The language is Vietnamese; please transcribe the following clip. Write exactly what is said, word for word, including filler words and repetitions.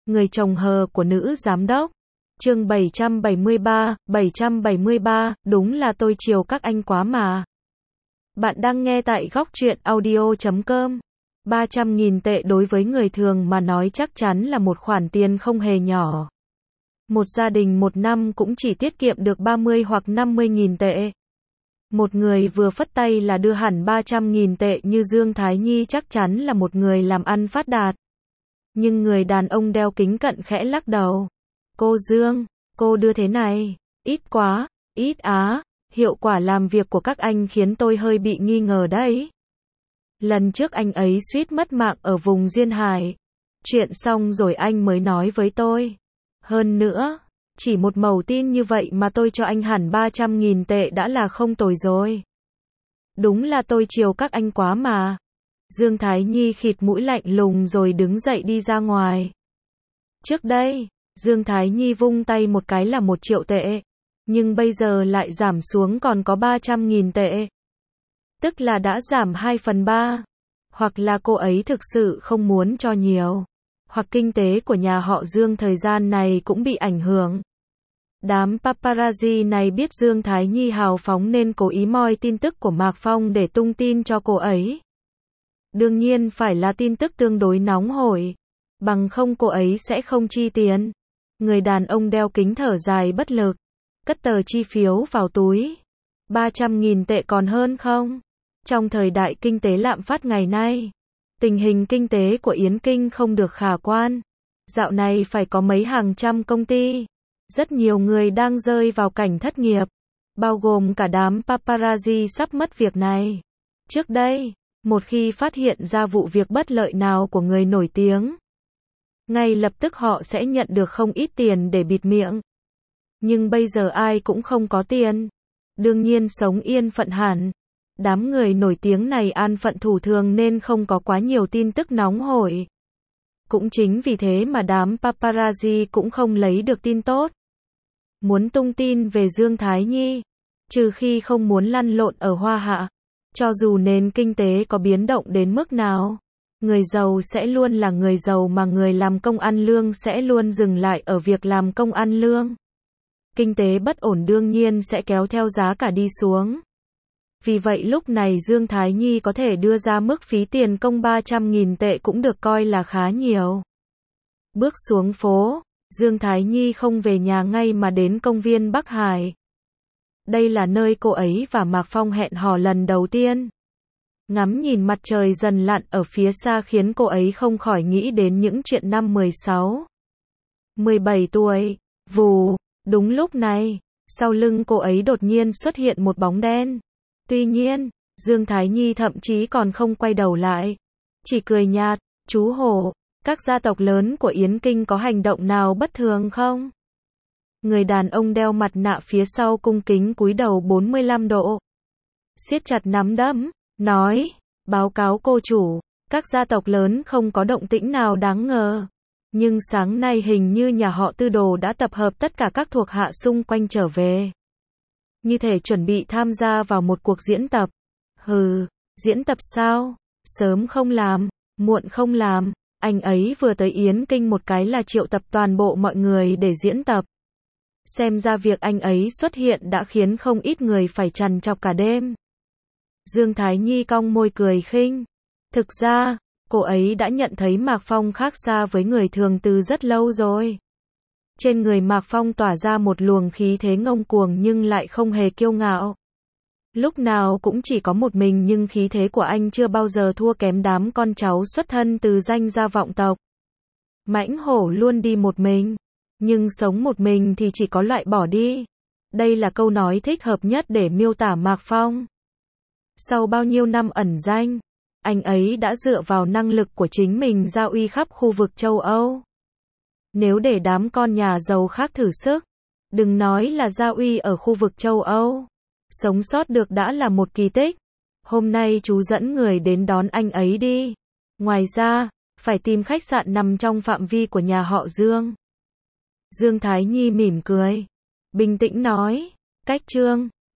Người chồng hờ của nữ giám đốc. Chương bảy trăm bảy mươi ba, bảy trăm bảy mươi ba, đúng là tôi chiều các anh quá mà. Bạn đang nghe tại góc truyện audio chấm com. ba trăm nghìn tệ đối với người thường mà nói chắc chắn là một khoản tiền không hề nhỏ. Một gia đình một năm cũng chỉ tiết kiệm được ba mươi hoặc năm mươi nghìn tệ. Một người vừa phất tay là đưa hẳn ba trăm nghìn tệ như Dương Thái Nhi chắc chắn là một người làm ăn phát đạt. Nhưng người đàn ông đeo kính cận khẽ lắc đầu. Cô Dương, cô đưa thế này, ít quá, ít á, hiệu quả làm việc của các anh khiến tôi hơi bị nghi ngờ đấy. Lần trước anh ấy suýt mất mạng ở vùng Duyên Hải. Chuyện xong rồi anh mới nói với tôi. Hơn nữa, chỉ một mẩu tin như vậy mà tôi cho anh hẳn ba trăm nghìn tệ đã là không tồi rồi. Đúng là tôi chiều các anh quá mà. Dương Thái Nhi khịt mũi lạnh lùng rồi đứng dậy đi ra ngoài. Trước đây, Dương Thái Nhi vung tay một cái là một triệu tệ. Nhưng bây giờ lại giảm xuống còn có ba trăm nghìn tệ. Tức là đã giảm hai phần ba. Hoặc là cô ấy thực sự không muốn cho nhiều. Hoặc kinh tế của nhà họ Dương thời gian này cũng bị ảnh hưởng. Đám paparazzi này biết Dương Thái Nhi hào phóng nên cố ý moi tin tức của Mạc Phong để tung tin cho cô ấy. Đương nhiên phải là tin tức tương đối nóng hổi. Bằng không cô ấy sẽ không chi tiền. Người đàn ông đeo kính thở dài bất lực. Cất tờ chi phiếu vào túi. ba trăm nghìn tệ còn hơn không? Trong thời đại kinh tế lạm phát ngày nay, tình hình kinh tế của Yến Kinh không được khả quan. Dạo này phải có mấy hàng trăm công ty. Rất nhiều người đang rơi vào cảnh thất nghiệp. Bao gồm cả đám paparazzi sắp mất việc này. Trước đây, một khi phát hiện ra vụ việc bất lợi nào của người nổi tiếng, ngay lập tức họ sẽ nhận được không ít tiền để bịt miệng. Nhưng bây giờ ai cũng không có tiền. Đương nhiên sống yên phận hẳn. Đám người nổi tiếng này an phận thủ thường nên không có quá nhiều tin tức nóng hổi. Cũng chính vì thế mà đám paparazzi cũng không lấy được tin tốt. Muốn tung tin về Dương Thái Nhi, trừ khi không muốn lăn lộn ở Hoa Hạ. Cho dù nền kinh tế có biến động đến mức nào, người giàu sẽ luôn là người giàu mà người làm công ăn lương sẽ luôn dừng lại ở việc làm công ăn lương. Kinh tế bất ổn đương nhiên sẽ kéo theo giá cả đi xuống. Vì vậy lúc này Dương Thái Nhi có thể đưa ra mức phí tiền công ba trăm nghìn tệ cũng được coi là khá nhiều. Bước xuống phố, Dương Thái Nhi không về nhà ngay mà đến công viên Bắc Hải. Đây là nơi cô ấy và Mạc Phong hẹn hò lần đầu tiên. Ngắm nhìn mặt trời dần lặn ở phía xa khiến cô ấy không khỏi nghĩ đến những chuyện năm mười sáu, mười bảy tuổi. Vù, đúng lúc này, sau lưng cô ấy đột nhiên xuất hiện một bóng đen. Tuy nhiên, Dương Thái Nhi thậm chí còn không quay đầu lại. Chỉ cười nhạt, chú hổ, các gia tộc lớn của Yến Kinh có hành động nào bất thường không? Người đàn ông đeo mặt nạ phía sau cung kính cúi đầu bốn mươi lăm độ. Siết chặt nắm đấm, nói, báo cáo cô chủ, các gia tộc lớn không có động tĩnh nào đáng ngờ. Nhưng sáng nay hình như nhà họ Tư Đồ đã tập hợp tất cả các thuộc hạ xung quanh trở về. Như thể chuẩn bị tham gia vào một cuộc diễn tập. Hừ, diễn tập sao? Sớm không làm, muộn không làm. Anh ấy vừa tới Yến Kinh một cái là triệu tập toàn bộ mọi người để diễn tập. Xem ra việc anh ấy xuất hiện đã khiến không ít người phải trằn trọc cả đêm. Dương Thái Nhi cong môi cười khinh. Thực ra, cô ấy đã nhận thấy Mạc Phong khác xa với người thường từ rất lâu rồi. Trên người Mạc Phong tỏa ra một luồng khí thế ngông cuồng nhưng lại không hề kiêu ngạo. Lúc nào cũng chỉ có một mình nhưng khí thế của anh chưa bao giờ thua kém đám con cháu xuất thân từ danh gia vọng tộc. Mãnh hổ luôn đi một mình, nhưng sống một mình thì chỉ có loại bỏ đi. Đây là câu nói thích hợp nhất để miêu tả Mạc Phong. Sau bao nhiêu năm ẩn danh, anh ấy đã dựa vào năng lực của chính mình ra uy khắp khu vực châu Âu. Nếu để đám con nhà giàu khác thử sức, đừng nói là gia uy ở khu vực châu Âu, sống sót được đã là một kỳ tích. Hôm nay chú dẫn người đến đón anh ấy đi. Ngoài ra, phải tìm khách sạn nằm trong phạm vi của nhà họ Dương. Dương Thái Nhi mỉm cười, bình tĩnh nói, cách Trương,